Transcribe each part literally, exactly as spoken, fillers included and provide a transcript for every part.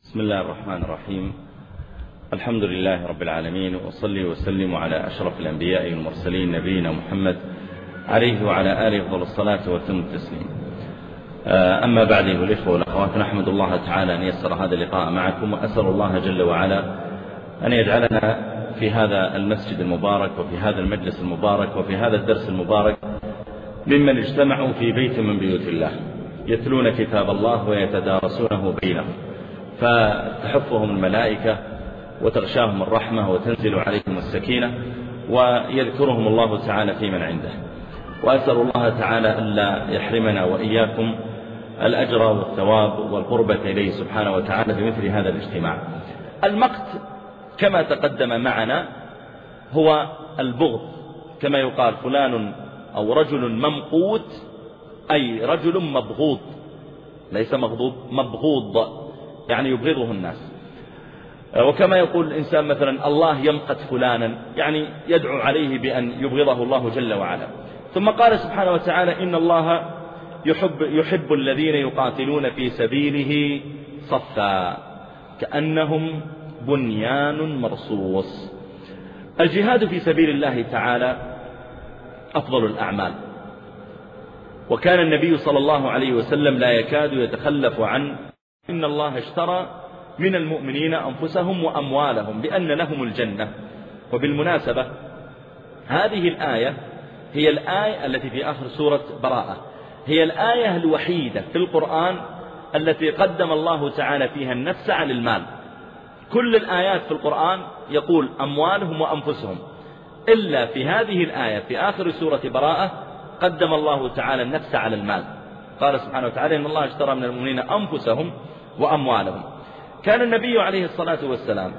بسم الله الرحمن الرحيم. الحمد لله رب العالمين، وصلي وسلم على أشرف الأنبياء والمرسلين نبينا محمد عليه وعلى آله أفضل الصلاة وتم التسليم. أما بعد أيها الإخوة والأخوات، نحمد الله تعالى أن يسر هذا اللقاء معكم، وأسأل الله جل وعلا أن يجعلنا في هذا المسجد المبارك وفي هذا المجلس المبارك وفي هذا الدرس المبارك ممن اجتمعوا في بيت من بيوت الله يتلون كتاب الله ويتدارسونه بينهم، فتحفهم الملائكة وتغشاهم الرحمة وتنزل عليهم السكينة ويذكرهم الله تعالى في من عنده. وأسأل الله تعالى ألا يحرمنا وإياكم الأجر والثواب والقربة إليه سبحانه وتعالى بمثل هذا الاجتماع. المقت كما تقدم معنا هو البغض، كما يقال فلان أو رجل ممقوت، أي رجل مبغوض، ليس مغضوب، مبغوض يعني يبغضه الناس. وكما يقول الإنسان مثلا الله يمقت فلانا، يعني يدعو عليه بأن يبغضه الله جل وعلا. ثم قال سبحانه وتعالى إن الله يحب, يحب الذين يقاتلون في سبيله صفا كأنهم بنيان مرصوص. الجهاد في سبيل الله تعالى أفضل الأعمال، وكان النبي صلى الله عليه وسلم لا يكاد يتخلف عن إن الله اشترى من المؤمنين أنفسهم وأموالهم بأن لهم الجنة. وبالمناسبة هذه الآية هي الآية التي في آخر سورة براءة، هي الآية الوحيدة في القرآن التي قدم الله تعالى فيها النفس على المال. كل الآيات في القرآن يقول أموالهم وأنفسهم، إلا في هذه الآية في آخر سورة براءة قدم الله تعالى النفس على المال. قال سبحانه وتعالى إن الله اشترى من المؤمنين أنفسهم وأموالهم. كان النبي عليه الصلاة والسلام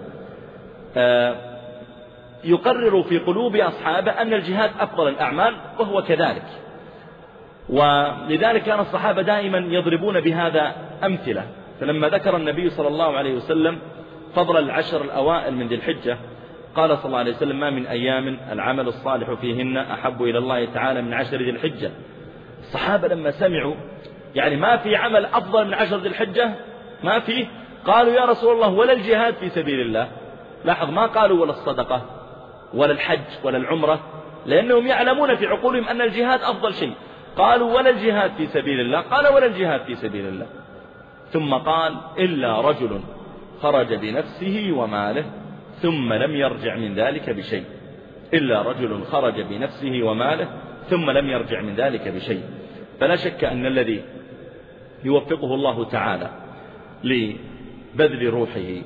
يقرر في قلوب أصحابه أن الجهاد أفضل الأعمال، وهو كذلك. ولذلك كان الصحابة دائما يضربون بهذا أمثلة. فلما ذكر النبي صلى الله عليه وسلم فضل العشر الأوائل من ذي الحجة قال صلى الله عليه وسلم ما من أيام العمل الصالح فيهن أحب إلى الله تعالى من عشر ذي الحجة. الصحابة لما سمعوا يعني ما في عمل أفضل من عشر ذي الحجة، ما في، قالوا يا رسول الله ولا الجهاد في سبيل الله. لاحظ ما قالوا ولا الصدقة ولا الحج ولا العمرة، لأنهم يعلمون في عقولهم أن الجهاد أفضل شيء. قالوا ولا الجهاد في سبيل الله، قال ولا الجهاد في سبيل الله. ثم قال إلا رجل خرج بنفسه وماله ثم لم يرجع من ذلك بشيء، إلا رجل خرج بنفسه وماله ثم لم يرجع من ذلك بشيء. فلا شك أن الذي يوفقه الله تعالى لبذل روحه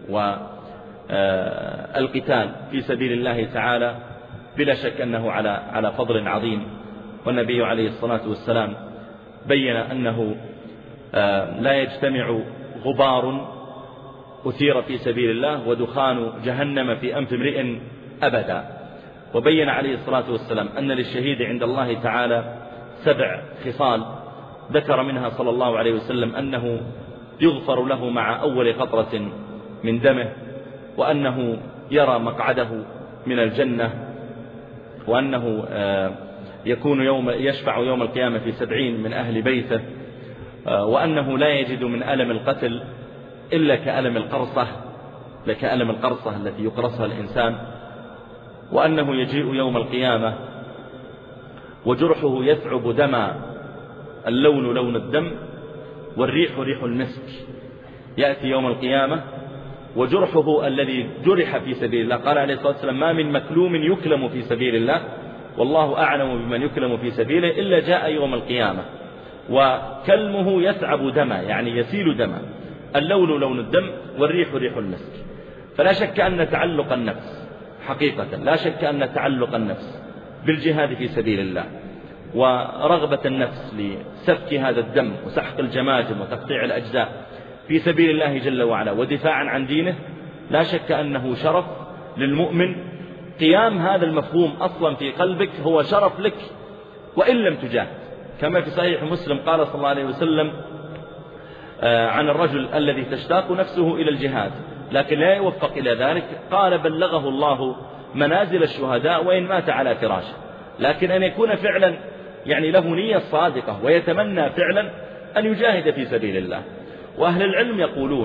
والقتال في سبيل الله تعالى بلا شك أنه على على فضل عظيم. والنبي عليه الصلاة والسلام بين أنه لا يجتمع غبار أثير في سبيل الله ودخان جهنم في أنف امرئ أبدا. وبين عليه الصلاة والسلام أن للشهيد عند الله تعالى سبع خصال، ذكر منها صلى الله عليه وسلم أنه يغفر له مع أول قطرة من دمه، وأنه يرى مقعده من الجنة، وأنه يكون يوم يشفع يوم القيامة في سبعين من أهل بيته، وأنه لا يجد من ألم القتل إلا كألم القرصة لكألم القرصة التي يقرصها الإنسان، وأنه يجيء يوم القيامة وجرحه يثعب دما، اللون لون الدم والريح ريح المسك. يأتي يوم القيامة وجرحه الذي جرح في سبيل الله، قال عليه الصلاة والسلام ما من مكلوم يكلم في سبيل الله والله أعلم بمن يكلم في سبيله إلا جاء يوم القيامة وكلمه يثعب دما، يعني يسيل دما، اللون لون الدم والريح ريح المسك. فلا شك أن تعلق النفس حقيقة، لا شك أن تعلق النفس بالجهاد في سبيل الله ورغبة النفس لسفك هذا الدم وسحق الجماجم وتقطيع الأجزاء في سبيل الله جل وعلا ودفاعا عن دينه، لا شك أنه شرف للمؤمن. قيام هذا المفهوم أصلا في قلبك هو شرف لك وإن لم تجاهد، كما في صحيح مسلم قال صلى الله عليه وسلم عن الرجل الذي تشتاق نفسه إلى الجهاد لكن لا يوفق إلى ذلك، قال بلغه الله منازل الشهداء وإن مات على فراشه. لكن أن يكون فعلا يعني له نية صادقة ويتمنى فعلا أن يجاهد في سبيل الله. وأهل العلم يقولون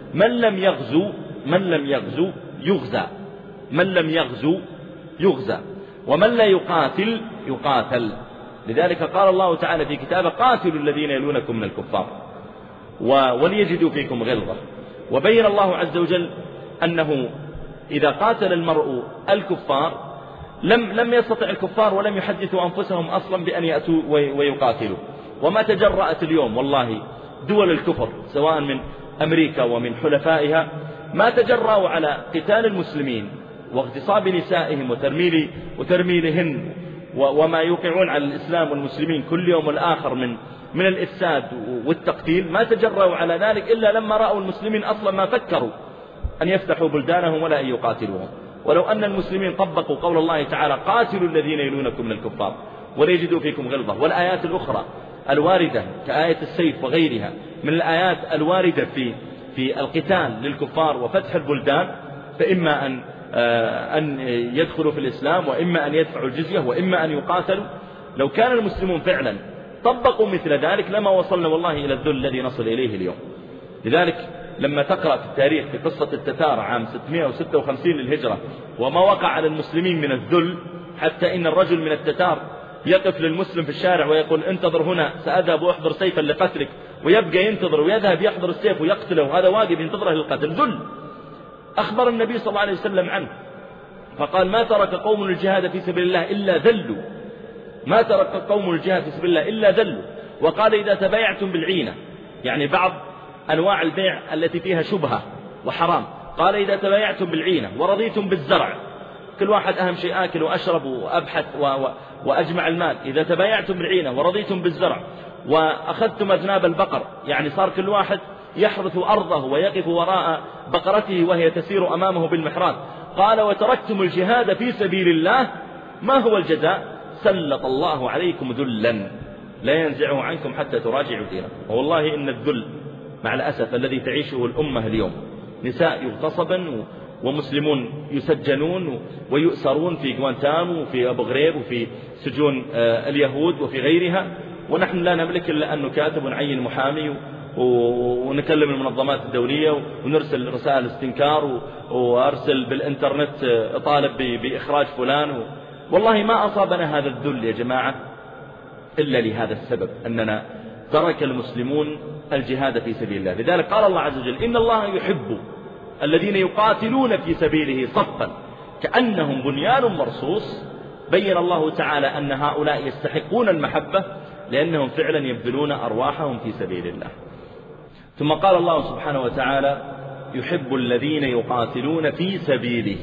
من لم يغزو من لم يغزو يغزى، من لم يغزو يغزى، ومن لا يقاتل يقاتل. لذلك قال الله تعالى في كتابه: قاتلوا الذين يلونكم من الكفار وليجدوا فيكم غلظة. وبين الله عز وجل أنه إذا قاتل المرء الكفار لم لم يستطع الكفار ولم يحدثوا أنفسهم أصلا بأن يأتوا ويقاتلوا. وما تجرأت اليوم والله دول الكفر سواء من أمريكا ومن حلفائها ما تجرأوا على قتال المسلمين واغتصاب نسائهم وترميل وترميلهن وما يوقعون على الإسلام والمسلمين كل يوم والآخر من من الإفساد والتقتيل. ما تجرأوا على ذلك إلا لما رأوا المسلمين أصلا ما فكروا أن يفتحوا بلدانهم ولا أن يقاتلوهم. ولو أن المسلمين طبقوا قول الله تعالى: قاتلوا الذين يلونكم من الكفار وليجدوا فيكم غلظة، والآيات الأخرى الواردة كآية السيف وغيرها من الآيات الواردة في في القتال للكفار وفتح البلدان، فإما أن أن يدخلوا في الإسلام وإما أن يدفعوا الجزية وإما أن يقاتلوا. لو كان المسلمون فعلا طبقوا مثل ذلك لما وصلنا والله إلى الذل الذي نصل إليه اليوم. لذلك لما تقرأ في التاريخ في قصة التتار عام ستمائة وستة وخمسين للهجرة وما وقع على المسلمين من الذل، حتى إن الرجل من التتار يقف للمسلم في الشارع ويقول: انتظر هنا سأذهب وأحضر سيفا لقتلك، ويبقى ينتظر ويذهب يحضر السيف ويقتله وهذا واقف ينتظره للقتل. ذل. أخبر النبي صلى الله عليه وسلم عنه فقال: ما ترك قوم الجهاد في سبيل الله إلا ذلوا، ما ترك قوم الجهاد في سبيل الله إلا ذلوا. وقال: إذا تبايعتم بالعينة، يعني بعض أنواع البيع التي فيها شبهة وحرام، قال: إذا تبايعتم بالعينة ورضيتم بالزرع، كل واحد أهم شيء آكل وأشرب وأبحث و... و... وأجمع المال. إذا تبايعتم بالعينة ورضيتم بالزرع وأخذتم أذناب البقر، يعني صار كل واحد يحرث أرضه ويقف وراء بقرته وهي تسير أمامه بالمحراب. قال: وتركتم الجهاد في سبيل الله، ما هو الجزاء؟ سلط الله عليكم ذلا لا ينزعه عنكم حتى تراجعوا دينكم. والله إن الذل مع الأسف الذي تعيشه الأمة اليوم، نساء يغتصبن ومسلمون يسجنون ويؤسرون في غوانتانامو وفي أبو غريب وفي سجون اليهود وفي غيرها، ونحن لا نملك إلا أن نكاتب ونعين محامي ونكلم المنظمات الدولية ونرسل رسائل استنكار وأرسل بالإنترنت أطالب بإخراج فلان. والله ما أصابنا هذا الذل يا جماعة إلا لهذا السبب، أننا ترك المسلمون الجهاد في سبيل الله. لذلك قال الله عز وجل: إن الله يحب الذين يقاتلون في سبيله صفا كأنهم بنيان مرصوص. بين الله تعالى أن هؤلاء يستحقون المحبة لأنهم فعلا يبذلون أرواحهم في سبيل الله. ثم قال الله سبحانه وتعالى: يحب الذين يقاتلون في سبيله.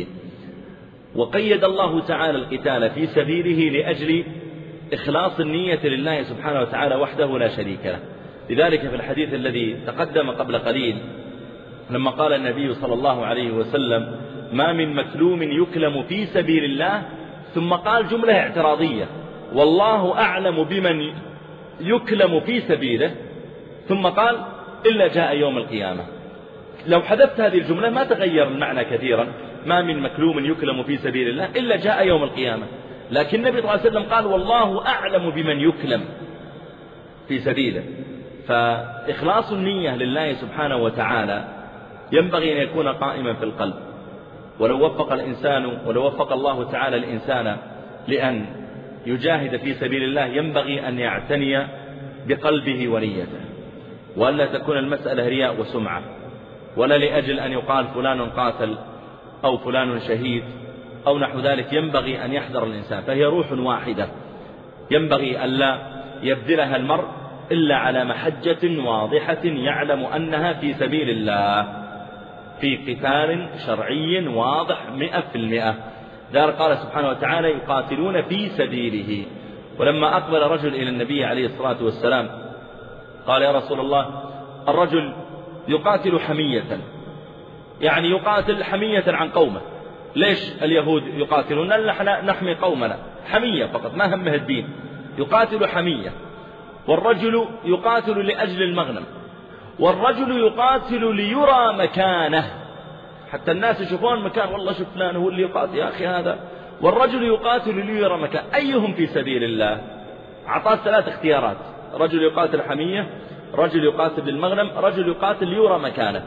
وقيد الله تعالى القتال في سبيله لأجل إخلاص النية لله سبحانه وتعالى وحده لا شريك له. لذلك في الحديث الذي تقدم قبل قليل لما قال النبي صلى الله عليه وسلم: ما من مكلوم يكلم في سبيل الله، ثم قال جملة اعتراضية: والله أعلم بمن يكلم في سبيله، ثم قال: إلا جاء يوم القيامة. لو حذفت هذه الجملة ما تغير المعنى كثيرا: ما من مكلوم يكلم في سبيل الله إلا جاء يوم القيامة. لكن النبي صلى الله عليه وسلم قال: والله أعلم بمن يكلم في سبيله. فإخلاص النية لله سبحانه وتعالى ينبغي أن يكون قائما في القلب. ولو وفق الإنسان ولو وفق الله تعالى الإنسان لأن يجاهد في سبيل الله ينبغي أن يعتني بقلبه ونيته، وألا تكون المسألة رياء وسمعة، ولا لأجل أن يقال فلان قاتل أو فلان شهيد أو نحو ذلك. ينبغي أن يحذر الإنسان، فهي روح واحدة ينبغي ألا يبذلها المرء إلا على محجة واضحة يعلم أنها في سبيل الله، في قتال شرعي واضح مئة في المئة. ذلك قال سبحانه وتعالى: يقاتلون في سبيله. ولما أقبل رجل إلى النبي عليه الصلاة والسلام قال: يا رسول الله، الرجل يقاتل حمية، يعني يقاتل حمية عن قومه. ليش اليهود يقاتلون؟ نحن نحمي قومنا، حمية فقط، ما همه الدين، يقاتل حمية. والرجل يقاتل لأجل المغنم، والرجل يقاتل ليرى مكانه، حتى الناس يشوفون مكان، والله شوف فلان هو اللي يقاتل يا أخي هذا. والرجل يقاتل ليرى مكان، أيهم في سبيل الله؟ أعطاه ثلاث اختيارات: رجل يقاتل حمية، رجل يقاتل للمغنم، رجل يقاتل ليرى مكانه.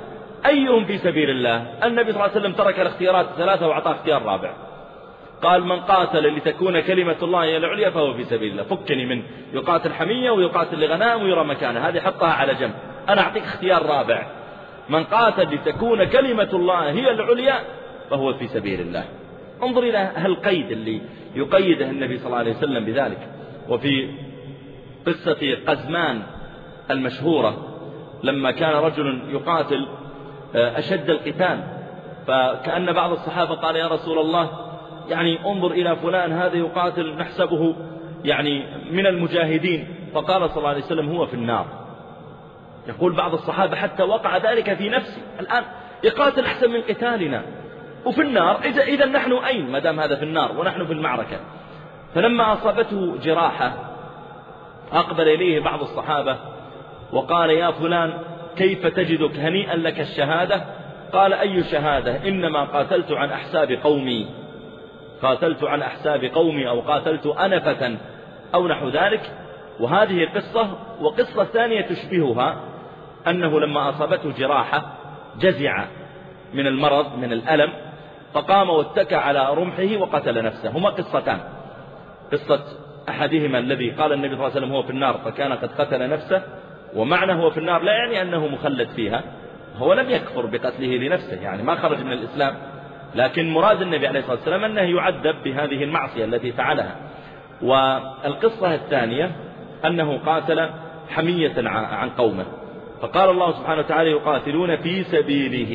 أيهم في سبيل الله؟ النبي صلى الله عليه وسلم ترك الاختيارات ثلاثة وأعطاه اختيار رابع، قال من قاتل لتكون كلمة الله هي العليا فهو في سبيل الله. فكني من يقاتل حمية ويقاتل لغنائم ويرى مكانه، هذه حطها على جنب، أنا أعطيك اختيار رابع، من قاتل لتكون كلمة الله هي العليا فهو في سبيل الله. انظر إلى هالقيد اللي يقيده النبي صلى الله عليه وسلم بذلك. وفي قصة قزمان المشهورة لما كان رجل يقاتل أشد القتال، فكأن بعض الصحابة قال يا رسول الله يعني انظر إلى فلان هذا يقاتل نحسبه يعني من المجاهدين، فقال صلى الله عليه وسلم هو في النار. يقول بعض الصحابة حتى وقع ذلك في نفسي، الآن يقاتل أحسن من قتالنا وفي النار، إذا إذا نحن أين ما دام هذا في النار ونحن في المعركة؟ فلما أصابته جراحة أقبل إليه بعض الصحابة وقال يا فلان كيف تجدك؟ هنيئا لك الشهادة. قال أي شهادة؟ إنما قاتلت عن أحساب قومي، قاتلت عن أحساب قومي أو قاتلت أنفة أو نحو ذلك. وهذه قصة. وقصة ثانية تشبهها أنه لما أصابته جراحة جزع من المرض من الألم، فقام واتكى على رمحه وقتل نفسه. هما قصتان، قصة أحدهما الذي قال النبي صلى الله عليه وسلم هو في النار فكان قد قتل نفسه، ومعنى هو في النار لا يعني أنه مخلد فيها، هو لم يكفر بقتله لنفسه، يعني ما خرج من الإسلام، لكن مراد النبي عليه الصلاة والسلام أنه يعذب بهذه المعصية التي فعلها. والقصة الثانية أنه قاتل حمية عن قومه، فقال الله سبحانه وتعالى يقاتلون في سبيله،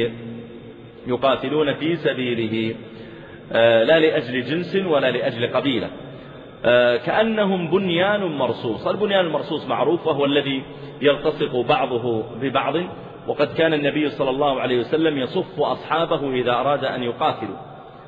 يقاتلون في سبيله لا لأجل جنس ولا لأجل قبيلة، كأنهم بنيان مرصوص. البنيان المرصوص معروف، وهو الذي يلتصق بعضه ببعض، وقد كان النبي صلى الله عليه وسلم يصف أصحابه إذا أراد أن يقاتلوا.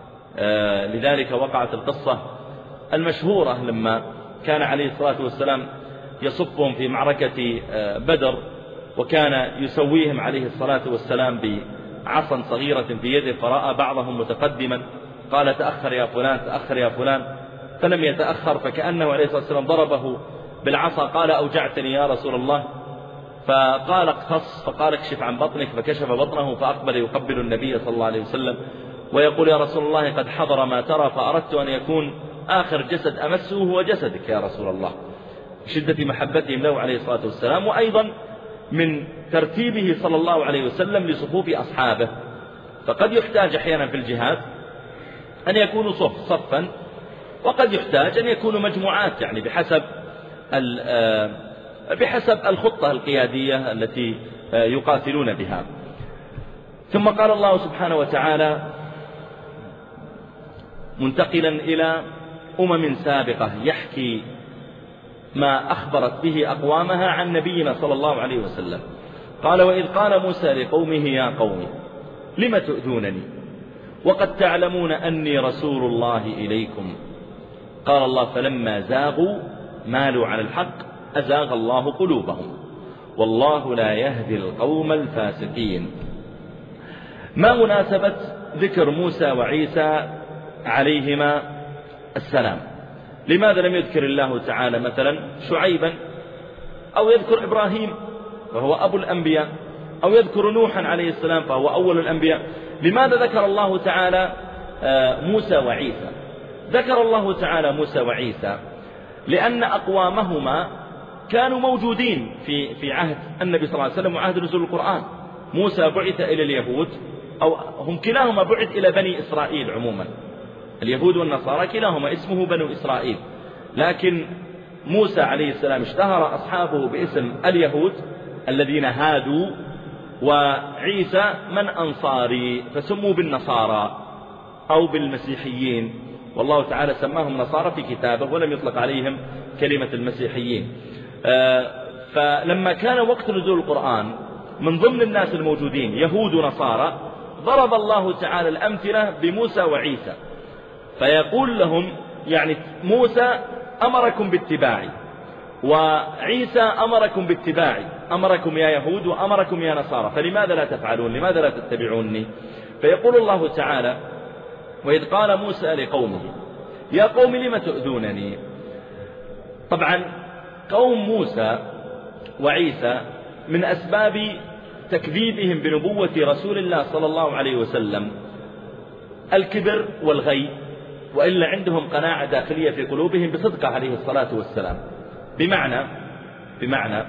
لذلك وقعت القصة المشهورة لما كان عليه الصلاة والسلام يصفهم في معركة بدر، وكان يسويهم عليه الصلاة والسلام بعصا صغيرة في يده، فرأى بعضهم متقدما قال تأخر يا فلان تأخر يا فلان، فلم يتأخر، فكأنه عليه الصلاة والسلام ضربه بالعصا، قال أوجعتني يا رسول الله، فقال اقتص، فقال اكشف عن بطنك، فكشف بطنه، فأقبل يقبل النبي صلى الله عليه وسلم ويقول يا رسول الله قد حضر ما ترى، فأردت أن يكون آخر جسد أمسه هو جسدك يا رسول الله، شدة محبتهم له عليه الصلاة والسلام. وأيضا من ترتيبه صلى الله عليه وسلم لصفوف أصحابه، فقد يحتاج أحيانا في الجهاد أن يكونوا صف صفا، وقد يحتاج أن يكونوا مجموعات، يعني بحسب بحسب الخطة القيادية التي يقاتلون بها. ثم قال الله سبحانه وتعالى منتقلا إلى أمم سابقة يحكي ما أخبرت به أقوامها عن نبينا صلى الله عليه وسلم، قال وإذ قال موسى لقومه يا قوم لم تؤذونني وقد تعلمون أني رسول الله إليكم، قال الله فلما زاغوا مالوا على الحق أزاغ الله قلوبهم والله لا يهدي القوم الفاسقين. ما مناسبة ذكر موسى وعيسى عليهما السلام؟ لماذا لم يذكر الله تعالى مثلا شعيبا، أو يذكر إبراهيم وهو أبو الأنبياء، أو يذكر نوحا عليه السلام فهو أول الأنبياء؟ لماذا ذكر الله تعالى موسى وعيسى؟ ذكر الله تعالى موسى وعيسى لأن أقوامهما كانوا موجودين في في عهد النبي صلى الله عليه وسلم وعهد نزول القرآن. موسى بعث إلى اليهود، أو هم كلاهما بعث إلى بني إسرائيل عموما، اليهود والنصارى كلاهما اسمه بنو إسرائيل، لكن موسى عليه السلام اشتهر أصحابه باسم اليهود الذين هادوا، وعيسى من أنصاري فسموا بالنصارى أو بالمسيحيين، والله تعالى سماهم نصارى في كتابه ولم يطلق عليهم كلمة المسيحيين. فلما كان وقت نزول القرآن من ضمن الناس الموجودين يهود ونصارى، ضرب الله تعالى الأمثلة بموسى وعيسى، فيقول لهم يعني موسى أمركم باتباعي وعيسى أمركم باتباعي، أمركم يا يهود وأمركم يا نصارى، فلماذا لا تفعلون؟ لماذا لا تتبعوني؟ فيقول الله تعالى وإذ قال موسى لقومه يا قوم لم تؤذونني. طبعا قوم موسى وعيسى من أسباب تكذيبهم بنبوة رسول الله صلى الله عليه وسلم الكبر والغي، وإلا عندهم قناعة داخلية في قلوبهم بصدقه عليه الصلاة والسلام. بمعنى بمعنى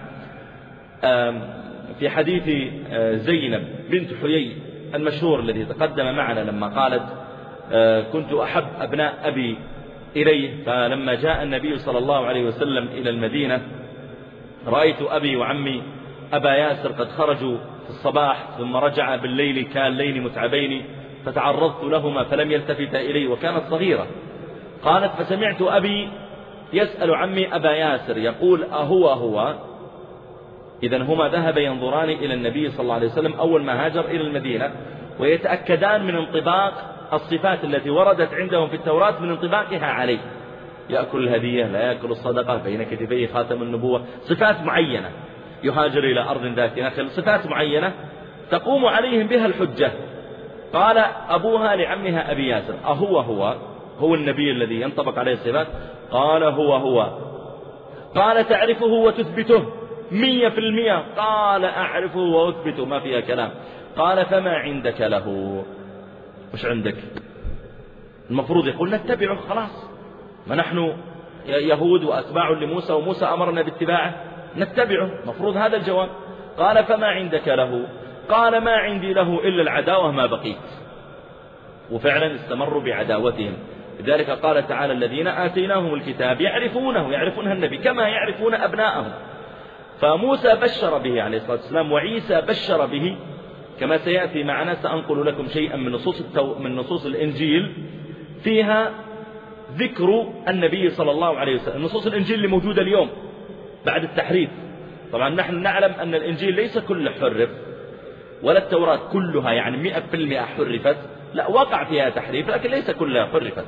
في حديث زينب بنت حيي المشهور الذي تقدم معنا لما قالت كنت أحب أبناء أبي إليه، فلما جاء النبي صلى الله عليه وسلم إلى المدينة رأيت أبي وعمي أبا ياسر قد خرجوا في الصباح ثم رجع بالليل كان ليل متعبين، فتعرضت لهما فلم يلتفت إلي وكانت صغيرة. قالت فسمعت أبي يسأل عمي أبا ياسر يقول أهو هو؟ إذن هما ذهب ينظران إلى النبي صلى الله عليه وسلم أول ما هاجر إلى المدينة، ويتأكدان من انطباق الصفات التي وردت عندهم في التوراة من انطباقها عليه. يأكل الهدية، لا يأكل الصدقة، بين كتفيه خاتم النبوة، صفات معينة. يهاجر إلى أرض ذات نخل، صفات معينة تقوم عليهم بها الحجة. قال أبوها لعمها أبي ياسر أهو هو هو النبي الذي ينطبق عليه الصفات؟ قال هو هو. قال تعرفه وتثبته مية في المية؟ قال أعرفه وأثبته ما فيها كلام. قال فما عندك له؟ وش عندك؟ المفروض يقول نتبعه خلاص، ما نحن يهود وأتباع لموسى وموسى أمرنا باتباعه نتبعه، مفروض هذا الجواب. قال فما عندك له؟ قال ما عندي له إلا العداوة ما بقيت. وفعلا استمروا بعداوتهم. لذلك قال تعالى الذين آتيناهم الكتاب يعرفونه يعرفونها النبي كما يعرفون أبناءهم. فموسى بشر به عليه الصلاة والسلام، وعيسى بشر به كما سيأتي معنا. سأنقل لكم شيئا من نصوص, التو... من نصوص الإنجيل فيها ذكر النبي صلى الله عليه وسلم. نصوص الإنجيل اللي موجودة اليوم بعد التحريف. طبعا نحن نعلم أن الإنجيل ليس كله حرف، ولا التوراة كلها يعني مئة في المئة حرفت، لا وقع فيها تحريف لكن ليس كلها حرفت.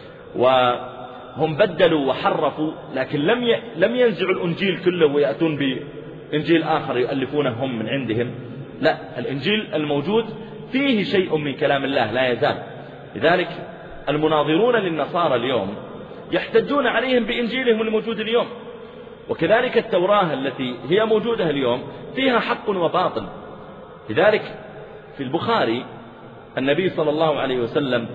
وهم بدلوا وحرفوا، لكن لم ي... لم ينزعوا الإنجيل كله ويأتون بإنجيل آخر يؤلفونه هم من عندهم. لا، الإنجيل الموجود فيه شيء من كلام الله لا يزال. لذلك المناظرون للنصارى اليوم يحتجون عليهم بإنجيلهم الموجود اليوم. وكذلك التوراة التي هي موجودة اليوم فيها حق وباطل. لذلك في البخاري النبي صلى الله عليه وسلم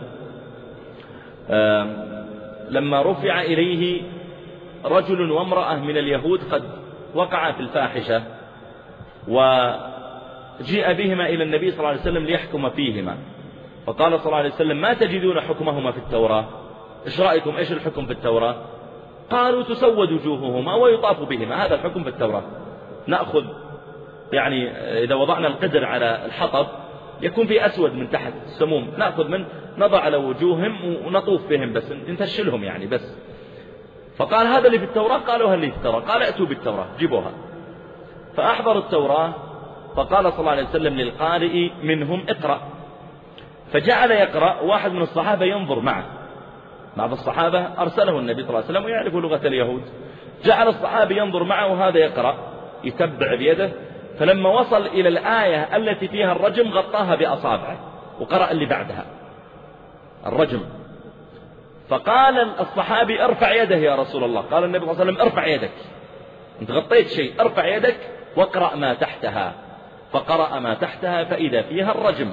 لما رفع إليه رجل وامرأة من اليهود قد وقع في الفاحشة، وجيء بهما إلى النبي صلى الله عليه وسلم ليحكم فيهما، فقال صلى الله عليه وسلم ما تجدون حكمهما في التوراة؟ إيش رأيكم؟ إيش الحكم في التوراة؟ قالوا تسود وجوههما ويطاف بهما. هذا الحكم في التوراة. نأخذ يعني إذا وضعنا القدر على الحطب يكون في أسود من تحت السموم، نأخذ من نضع على وجوههم ونطوف بهم بس نتشلهم يعني بس. فقال هذا اللي في التوراة؟ قالوا هل اللي في التوراة؟ قال ائتوا بالتوراة جيبوها. فأحضروا التوراة، فقال صلى الله عليه وسلم للقارئ منهم اقرأ، فجعل يقرأ. واحد من الصحابة ينظر معه، بعض الصحابة أرسله النبي صلى الله عليه وسلم ويعرف لغة اليهود، جعل الصحابي ينظر معه وهذا يقرأ يتبع بيده. فلما وصل إلى الآية التي فيها الرجم غطاها بأصابعه وقرأ اللي بعدها الرجم. فقال الصحابي ارفع يده يا رسول الله. قال النبي صلى الله عليه وسلم ارفع يدك، انت غطيت شيء، ارفع يدك واقرأ ما تحتها. فقرأ ما تحتها فإذا فيها الرجم.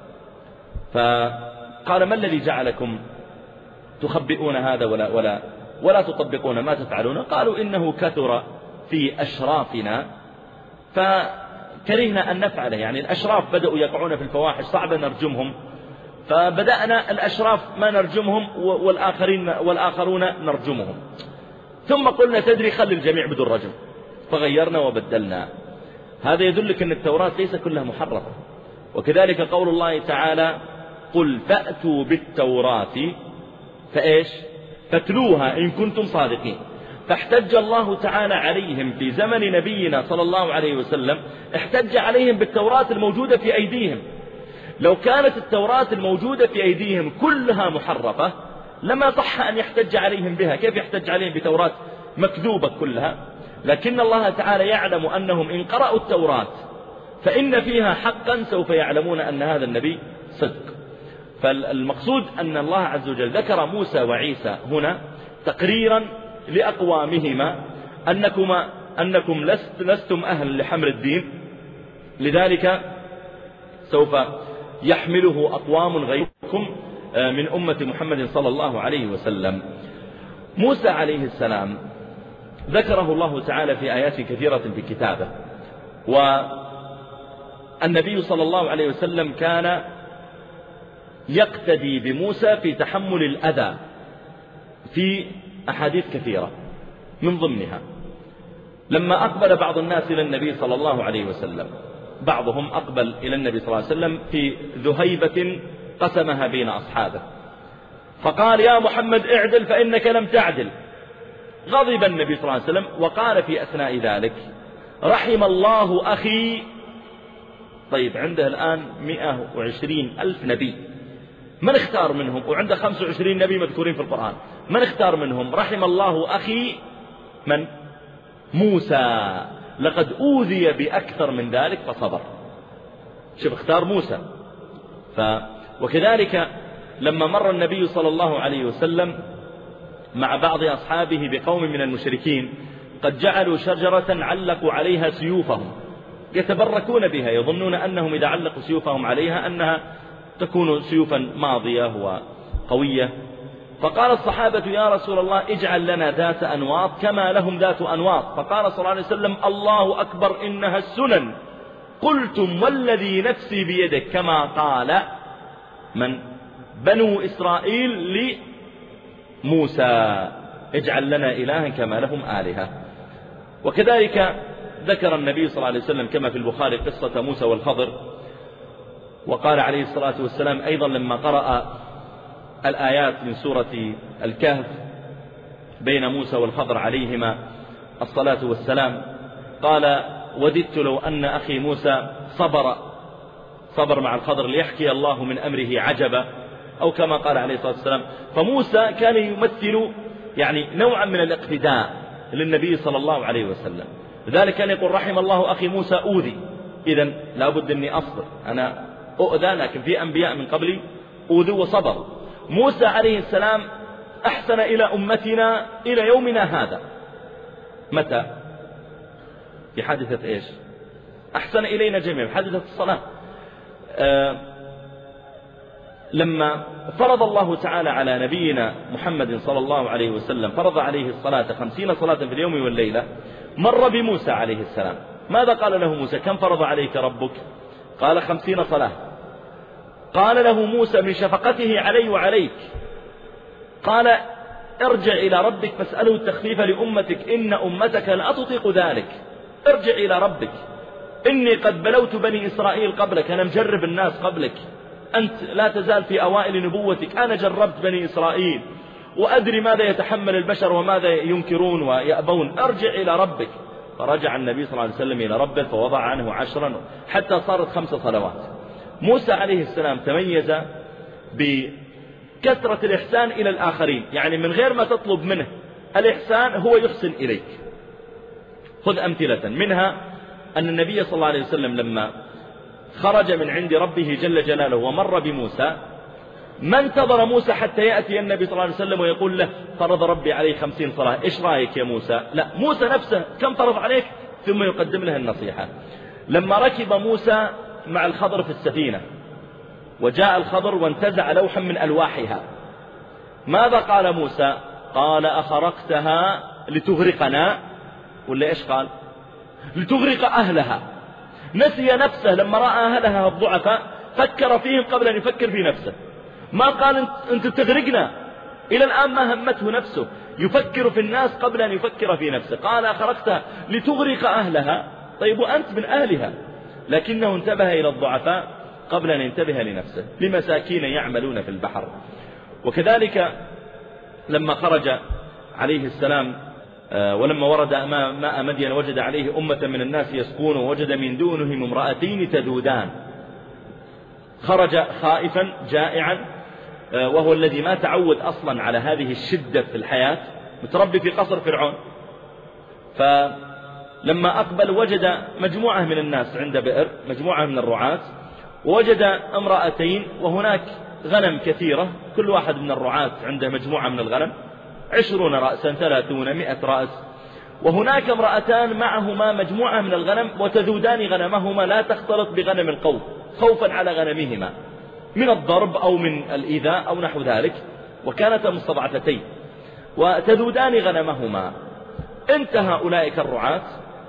فقال ما الذي جعلكم تخبئون هذا ولا, ولا, ولا تطبقون ما تفعلون؟ قالوا إنه كثر في أشرافنا فكرهنا أن نفعله. يعني الأشراف بدأوا يقعون في الفواحش صعب نرجمهم، فبدأنا الأشراف ما نرجمهم والآخرين والآخرون نرجمهم. ثم قلنا تدري خلي الجميع بدون رجم، فغيرنا وبدلنا. هذا يدلك أن التوراة ليس كلها محرفة. وكذلك قول الله تعالى قل فأتوا بالتوراة فإيش فتلوها إن كنتم صادقين. فاحتج الله تعالى عليهم في زمن نبينا صلى الله عليه وسلم، احتج عليهم بالتوراة الموجودة في أيديهم. لو كانت التوراة الموجودة في أيديهم كلها محرفة لما صح أن يحتج عليهم بها. كيف يحتج عليهم بتوراة مكذوبة كلها؟ لكن الله تعالى يعلم أنهم إن قرأوا التوراة فإن فيها حقا سوف يعلمون أن هذا النبي صدق. فالمقصود أن الله عز وجل ذكر موسى وعيسى هنا تقريرا لأقوامهما أنكم, أنكم لست لستم أهل لحمر الدين، لذلك سوف يحمله أقوام غيركم من أمة محمد صلى الله عليه وسلم. موسى عليه السلام ذكره الله تعالى في آيات كثيرة في كتابه، والنبي صلى الله عليه وسلم كان يقتدي بموسى في تحمل الأذى في أحاديث كثيرة، من ضمنها لما أقبل بعض الناس إلى النبي صلى الله عليه وسلم، بعضهم أقبل إلى النبي صلى الله عليه وسلم في ذهيبة قسمها بين أصحابه، فقال يا محمد اعدل فإنك لم تعدل. غضب النبي صلى الله عليه وسلم وقال في أثناء ذلك رحم الله أخي. طيب عنده الآن مئة وعشرين ألف نبي، من اختار منهم؟ وعنده خمسة وعشرين نبي مذكورين في القرآن، من اختار منهم؟ رحم الله أخي من؟ موسى، لقد أوذي بأكثر من ذلك فصبر. شوف اختار موسى. ف... وكذلك لما مر النبي صلى الله عليه وسلم مع بعض أصحابه بقوم من المشركين قد جعلوا شجرة علقوا عليها سيوفهم يتبركون بها، يظنون أنهم إذا علقوا سيوفهم عليها أنها تكون سيوفا ماضية وقوية. فقال الصحابة يا رسول الله اجعل لنا ذات أنواط كما لهم ذات أنواط. فقال صلى الله عليه وسلم الله أكبر إنها السنن، قلتم والذي نفسي بيدك، كما قال من؟ بنو إسرائيل لموسى اجعل لنا إلها كما لهم آلهة. وكذلك ذكر النبي صلى الله عليه وسلم كما في البخاري قصة موسى والخضر، وقال عليه الصلاة والسلام أيضا لما قرأ الآيات من سورة الكهف بين موسى والخضر عليهما الصلاة والسلام، قال وددت لو أن أخي موسى صبر صبر مع الخضر ليحكي الله من أمره عجبا، أو كما قال عليه الصلاة والسلام. فموسى كان يمثل يعني نوعا من الاقتداء للنبي صلى الله عليه وسلم، لذلك كان يقول رحم الله أخي موسى أوذي، إذن لابد أني أصبر، أنا أؤذى لكن في أنبياء من قبلي أوذوا وصبروا. موسى عليه السلام أحسن إلى أمتنا إلى يومنا هذا. متى؟ في حادثة إيش؟ أحسن إلينا جميعا حادثة الصلاة. آه لما فرض الله تعالى على نبينا محمد صلى الله عليه وسلم فرض عليه الصلاة خمسين صلاة في اليوم والليلة، مر بموسى عليه السلام. ماذا قال له موسى؟ كم فرض عليك ربك؟ قال خمسين صلاة. قال له موسى من شفقته علي وعليك قال ارجع إلى ربك فاسأله التخفيف لأمتك إن أمتك لا تطيق ذلك. ارجع إلى ربك، إني قد بلوت بني إسرائيل قبلك، أنا مجرب الناس قبلك، أنت لا تزال في أوائل نبوتك، أنا جربت بني إسرائيل وأدري ماذا يتحمل البشر وماذا ينكرون ويأبون، ارجع إلى ربك. فرجع النبي صلى الله عليه وسلم إلى ربه فوضع عنه عشرا حتى صارت خمس صلوات. موسى عليه السلام تميز بكثرة الإحسان إلى الآخرين، يعني من غير ما تطلب منه الإحسان هو يحسن إليك. خذ أمثلة منها أن النبي صلى الله عليه وسلم لما خرج من عند ربه جل جلاله ومر بموسى ما انتظر موسى حتى يأتي النبي صلى الله عليه وسلم ويقول له فرض ربي عليه خمسين صلاة، إيش رأيك يا موسى؟ لا، موسى نفسه كم فرض عليك؟ ثم يقدم له النصيحة. لما ركب موسى مع الخضر في السفينة وجاء الخضر وانتزع لوحا من ألواحها، ماذا قال موسى؟ قال أخرقتها لتغرقنا، ولا إيش قال؟ لتغرق أهلها. نسي نفسه لما رأى أهلها الضعفاء فكر فيهم قبل أن يفكر في نفسه، ما قال أنت تغرقنا. إلى الآن ما همته نفسه، يفكر في الناس قبل أن يفكر في نفسه. قال أخرقتها لتغرق أهلها، طيب وأنت من أهلها، لكنه انتبه إلى الضعفاء قبل أن ينتبه لنفسه، لمساكين يعملون في البحر. وكذلك لما خرج عليه السلام ولما ورد ماء مدين وجد عليه أمة من الناس يسقون ووجد من دونهم امرأتين تذودان، خرج خائفا جائعا، وهو الذي ما تعود أصلا على هذه الشدة في الحياة، متربي في قصر فرعون. فلما أقبل وجد مجموعة من الناس عند بئر، مجموعة من الرعاة، ووجد امرأتين وهناك غنم كثيرة، كل واحد من الرعاة عنده مجموعة من الغنم، عشرون رأسا ثلاثون مئة رأس. وهناك امرأتان معهما مجموعة من الغنم وتذودان غنمهما لا تختلط بغنم القوم خوفا على غنمهما من الضرب أو من الإيذاء أو نحو ذلك، وكانتا مستضعفتين وتذودان غنمهما. انتهى أولئك الرعاة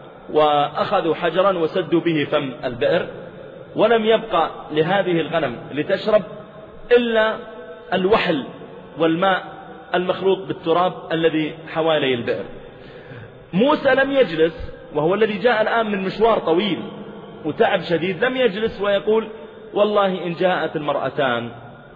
وأخذوا حجرا وسدوا به فم البئر، ولم يبقى لهذه الغنم لتشرب إلا الوحل والماء المخلوط بالتراب الذي حوالي البئر. موسى لم يجلس، وهو الذي جاء الآن من مشوار طويل وتعب شديد، لم يجلس ويقول والله إن جاءت المرأتان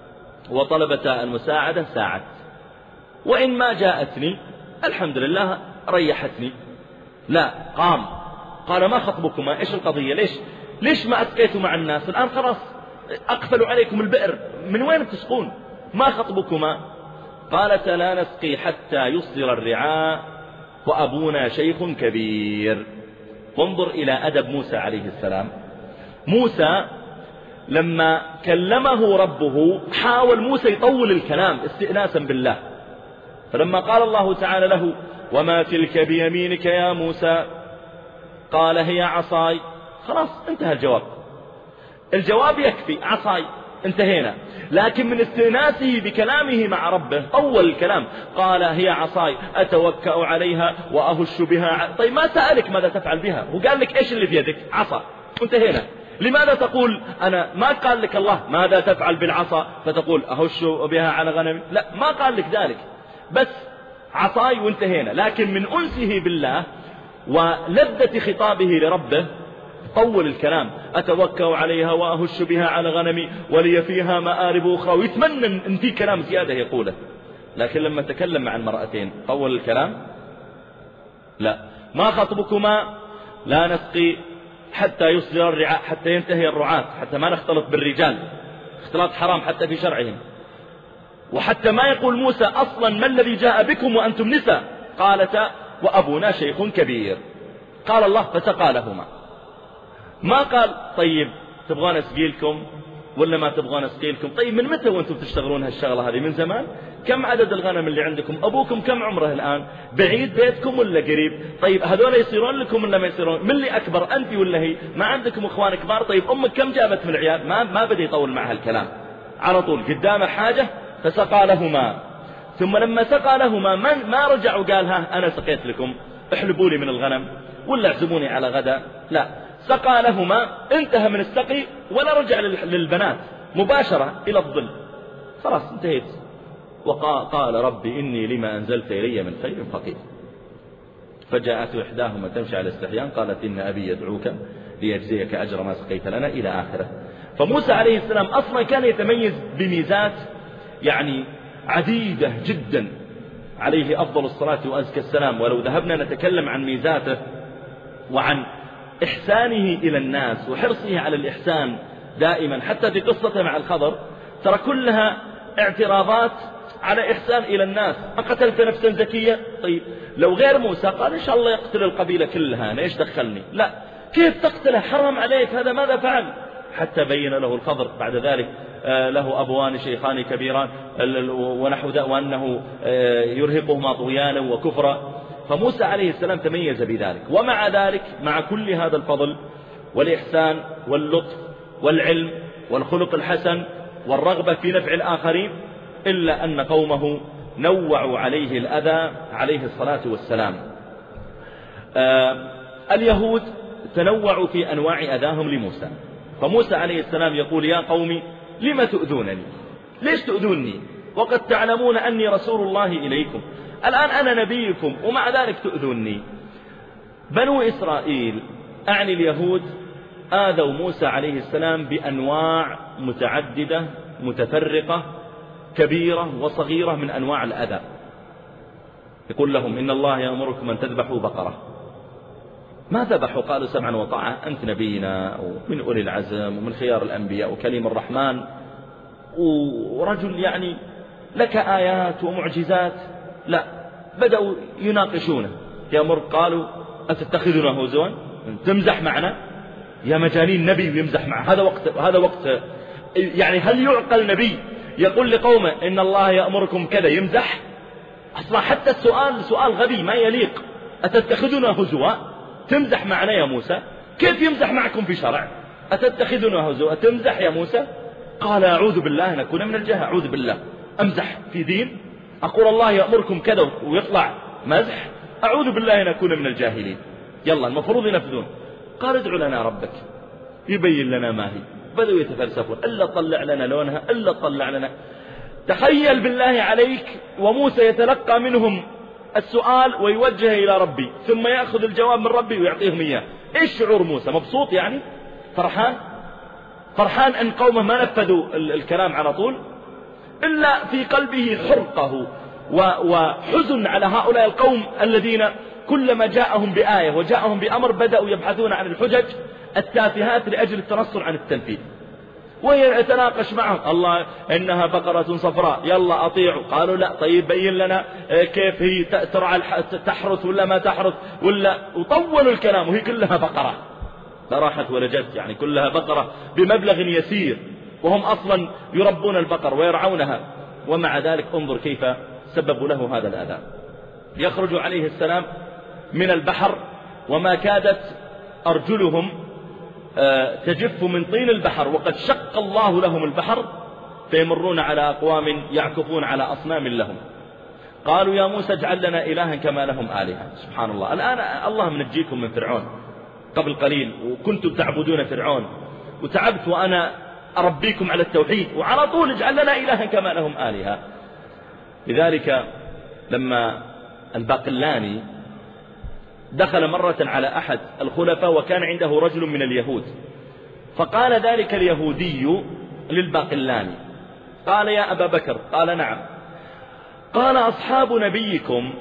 وطلبتا المساعدة ساعدت، وإن ما جاءتني الحمد لله ريحتني. لا، قام قال ما خطبكما؟ إيش القضية؟ ليش ليش ما أسقيتوا مع الناس؟ الآن خلاص أقفلوا عليكم البئر، من وين تسقون؟ ما خطبكما؟ قالت لا نسقي حتى يصدر الرعاء وأبونا شيخ كبير. وانظر إلى أدب موسى عليه السلام. موسى لما كلمه ربه حاول موسى يطول الكلام استئناسا بالله، فلما قال الله تعالى له وما تلك بيمينك يا موسى قال هي عصاي، خلاص انتهى الجواب. الجواب يكفي، عصاي، انتهينا. لكن من استئناسه بكلامه مع ربه طول الكلام، قال هي عصاي أتوكأ عليها وأهش بها. طيب ما سألك ماذا تفعل بها، وقال لك إيش اللي في يدك؟ عصا، انتهينا. لماذا تقول أنا؟ ما قال لك الله ماذا تفعل بالعصا فتقول أهش بها على غنمي، لا، ما قال لك ذلك، بس عصاي وانتهينا. لكن من أنسه بالله ولذة خطابه لربه طول الكلام، أتوكأ عليها وأهش بها على غنمي ولي فيها مآرب أخرى، ويتمنى أن في كلام زيادة يقوله. لكن لما تكلم مع المرأتين طول الكلام. لا، ما خطبكما؟ لا نسقي حتى يصدر الرعاء، حتى ينتهي الرعاة، حتى ما نختلط بالرجال، اختلاط حرام حتى في شرعهم. وحتى ما يقول موسى أصلا ما الذي جاء بكم وأنتم نساء؟ قالتا وأبونا شيخ كبير. قال الله فسقى لهما. ما قال طيب تبغون أسقيلكم ولا ما تبغون أسقيلكم؟ طيب من متى وأنتم تشتغلون هالشغلة هذه؟ من زمان. كم عدد الغنم اللي عندكم؟ أبوكم كم عمره الآن؟ بعيد بيتكم ولا قريب؟ طيب هذول يصيرون لكم ولا ما يصيرون؟ من اللي أكبر، أنت ولا هي؟ ما عندكم أخوان كبار؟ طيب أمك كم جابت من العيال؟ ما ما بدي يطول معها الكلام، على طول قدامه حاجة فسقى لهما. ثم لما سقى لهما ما, ما رجع وقال ها أنا سقيت لكم احلبوا لي من الغنم ولا اعزموني على غدا، لا، سقى لهما، انتهى من السقي ولا رجع للبنات، مباشرة إلى الظل، خلاص انتهيت. وقال ربي إني لما أنزلت إلي من خير فقير. فجاءت إحداهما تمشي على استحيان قالت إن أبي يدعوك ليجزيك أجر ما سقيت لنا إلى آخره. فموسى عليه السلام أصلا كان يتميز بميزات يعني عديدة جدا، عليه أفضل الصلاة وأزكى السلام. ولو ذهبنا نتكلم عن ميزاته وعن إحسانه إلى الناس وحرصه على الإحسان دائما، حتى في قصته مع الخضر ترى كلها اعتراضات على إحسان إلى الناس. قتلت نفسا زكية، طيب لو غير موسى قال إن شاء الله يقتل القبيلة كلها، أنا إيش دخلني؟ لا، كيف تقتله؟ حرام عليك، هذا ماذا فعل؟ حتى بين له الخضر بعد ذلك له أبوان شيخان كبيران ونحو ذا، وأنه يرهقهما طغيانا وكفرا. فموسى عليه السلام تميز بذلك. ومع ذلك مع كل هذا الفضل والإحسان واللطف والعلم والخلق الحسن والرغبة في نفع الآخرين، إلا أن قومه نوعوا عليه الأذى عليه الصلاة والسلام. آه اليهود تنوعوا في أنواع أذاهم لموسى. فموسى عليه السلام يقول يا قوم لم تؤذونني؟ ليش تؤذونني وقد تعلمون أني رسول الله إليكم؟ الآن أنا نبيكم ومع ذلك تؤذوني. بنو إسرائيل أعني اليهود آذوا موسى عليه السلام بأنواع متعددة متفرقة كبيرة وصغيرة من أنواع الأذى. يقول لهم إن الله يأمركم أن تذبحوا بقرة. ما ذبحوا؟ قالوا سمعا وطاعة، أنت نبينا ومن أولي العزم ومن خيار الأنبياء وكليم الرحمن ورجل يعني لك آيات ومعجزات. لا، بدأوا يناقشونه. يأمر قالوا أتتخذنا هزوا؟ تمزح معنا يا مجانين؟ نبي ويمزح معه؟ هذا وقت هذا وقت يعني هل يعقل نبي يقول لقومه إن الله يأمركم كذا يمزح؟ أصلا حتى السؤال سؤال غبي ما يليق. أتتخذنا هزوا؟ تمزح معنا يا موسى؟ كيف يمزح معكم في شرع؟ أتتخذنا هزوا تمزح يا موسى؟ قال أعوذ بالله أن أكون من الجهل. أعوذ بالله أمزح في دين؟ أقول الله يأمركم كذا ويطلع مزح؟ أعوذ بالله أن أكون من الجاهلين. يلا المفروض ينفذون. قال ادعو لنا ربك يبين لنا ما هي. بدأوا يتفلسفون، إلا طلع لنا لونها، إلا طلع لنا. تخيل بالله عليك وموسى يتلقى منهم السؤال ويوجه إلى ربي، ثم يأخذ الجواب من ربي ويعطيهم إياه. إيش شعور موسى؟ مبسوط يعني؟ فرحان؟ فرحان أن قومه ما نفذوا الكلام على طول، إلا في قلبه حرقه وحزن على هؤلاء القوم الذين كلما جاءهم بآية وجاءهم بأمر بدأوا يبحثون عن الحجج التافهات لأجل التنصر عن التنفيذ. ويتناقش معهم، الله إنها بقرة صفراء، يلا أطيعوا. قالوا لا، طيب بين لنا كيف هي ترعى تحرث ولا ما تحرث ولا. وطولوا الكلام وهي كلها بقرة، لا راحت ولا جت، يعني كلها بقرة بمبلغ يسير، وهم أصلا يربون البقر ويرعونها. ومع ذلك انظر كيف سببوا له هذا الأذى. يخرج عليه السلام من البحر وما كادت أرجلهم تجف من طين البحر، وقد شق الله لهم البحر، فيمرون على أقوام يعكفون على أصنام لهم. قالوا يا موسى اجعل لنا إلها كما لهم آلهة. سبحان الله، الآن الله منجيكم من فرعون قبل قليل، وكنتم تعبدون فرعون، وتعبت وأنا أربيكم على التوحيد، وعلى طول اجعل لنا إلها كما لهم آلهة. لذلك لما الباقلاني دخل مرة على أحد الخلفاء وكان عنده رجل من اليهود، فقال ذلك اليهودي للباقلاني، قال يا أبا بكر، قال نعم، قال أصحاب نبيكم،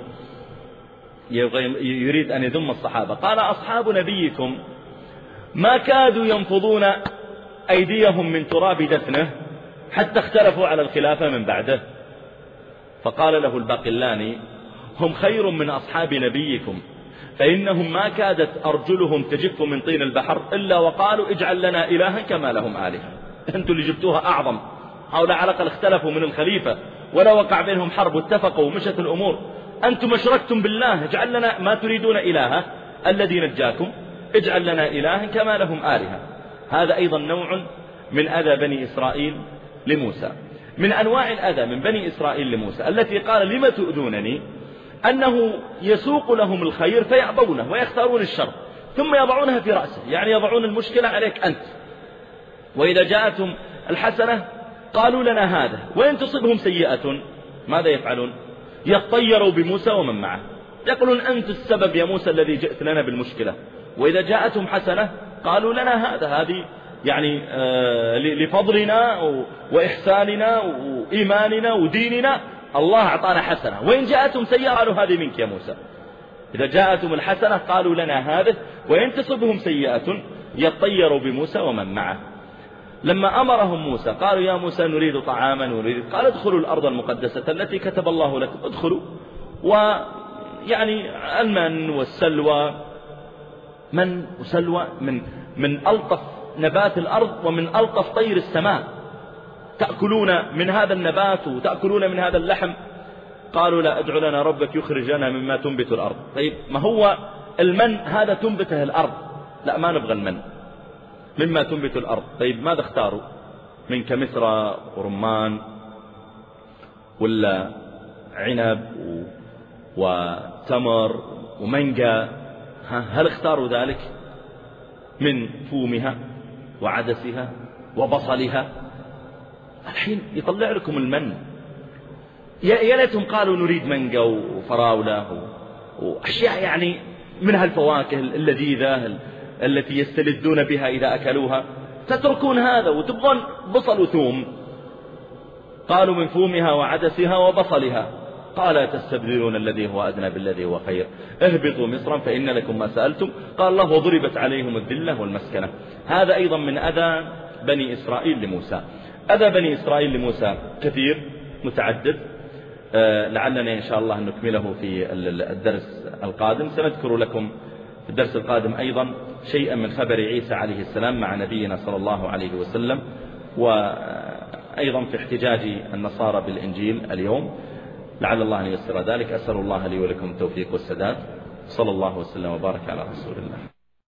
يريد أن يذم الصحابة، قال أصحاب نبيكم ما كادوا ينفضون أيديهم من تراب دفنه حتى اختلفوا على الخلافة من بعده. فقال له الباقلاني هم خير من أصحاب نبيكم، فإنهم ما كادت أرجلهم تجف من طين البحر إلا وقالوا اجعل لنا إلها كما لهم آلهة. أنتم اللي جبتوها أعظم، هؤلاء على الأقل اختلفوا من الخليفة ولا وقع بينهم حرب واتفقوا ومشت الأمور. أنتم أشركتم بالله، اجعل لنا ما تريدون إلها الذي نجاكم، اجعل لنا إلها كما لهم آلهة. هذا أيضا نوع من أذى بني إسرائيل لموسى. من أنواع الأذى من بني إسرائيل لموسى التي قال لما تؤذونني، أنه يسوق لهم الخير فيعبونه ويختارون الشر ثم يضعونها في رأسه، يعني يضعون المشكلة عليك أنت. وإذا جاءتهم الحسنة قالوا لنا هذا، وإن تصبهم سيئة ماذا يفعلون؟ يطيروا بموسى ومن معه، يقولون أنت السبب يا موسى الذي جئت لنا بالمشكلة. وإذا جاءتهم حسنة قالوا لنا هذا، هذه يعني آه لفضلنا وإحساننا وإيماننا وديننا الله أعطانا حسنة. وإن جاءتهم سيئة قالوا هذه منك يا موسى. إذا جاءتهم الحسنة قالوا لنا هذا، وإن تصبهم سيئة يطيروا بموسى ومن معه. لما أمرهم موسى قالوا يا موسى نريد طعاما نريد، قال ادخلوا الأرض المقدسة التي كتب الله لكم، ادخلوا. ويعني المن والسلوى، من وسلوى من من ألطف نبات الأرض ومن ألطف طير السماء، تأكلون من هذا النبات وتأكلون من هذا اللحم. قالوا لا، ادع لنا ربك يخرج لنا مما تنبت الأرض. طيب ما هو المن هذا تنبته الأرض، لا ما نبغى المن، مما تنبت الأرض. طيب ماذا اختاروا؟ من كمثرى ورمان ولا عنب وتمر ومانجا، هل اختاروا ذلك؟ من فومها وعدسها وبصلها. الحين يطلع لكم المن، يا ليتهم قالوا نريد مانجا وفراولة وأشياء يعني منها الفواكه اللذيذة التي يستلذون بها إذا أكلوها. تتركون هذا وتبغون بصل وثوم. قالوا من فومها وعدسها وبصلها. قال تستبدلون الذي هو أدنى بالذي هو خير، اهبطوا مصرا فإن لكم ما سألتم. قال الله وضربت عليهم الذلة والمسكنة. هذا أيضا من أذى بني إسرائيل لموسى. أذى بني إسرائيل لموسى كثير متعدد، آه لعلنا إن شاء الله نكمله في الدرس القادم. سنذكر لكم في الدرس القادم أيضا شيئا من خبر عيسى عليه السلام مع نبينا صلى الله عليه وسلم، وأيضا في احتجاج النصارى بالإنجيل اليوم، لعل الله أن ييسر ذلك. أسأل الله لي ولكم التوفيق والسداد. صلى الله وسلم وبارك على رسول الله.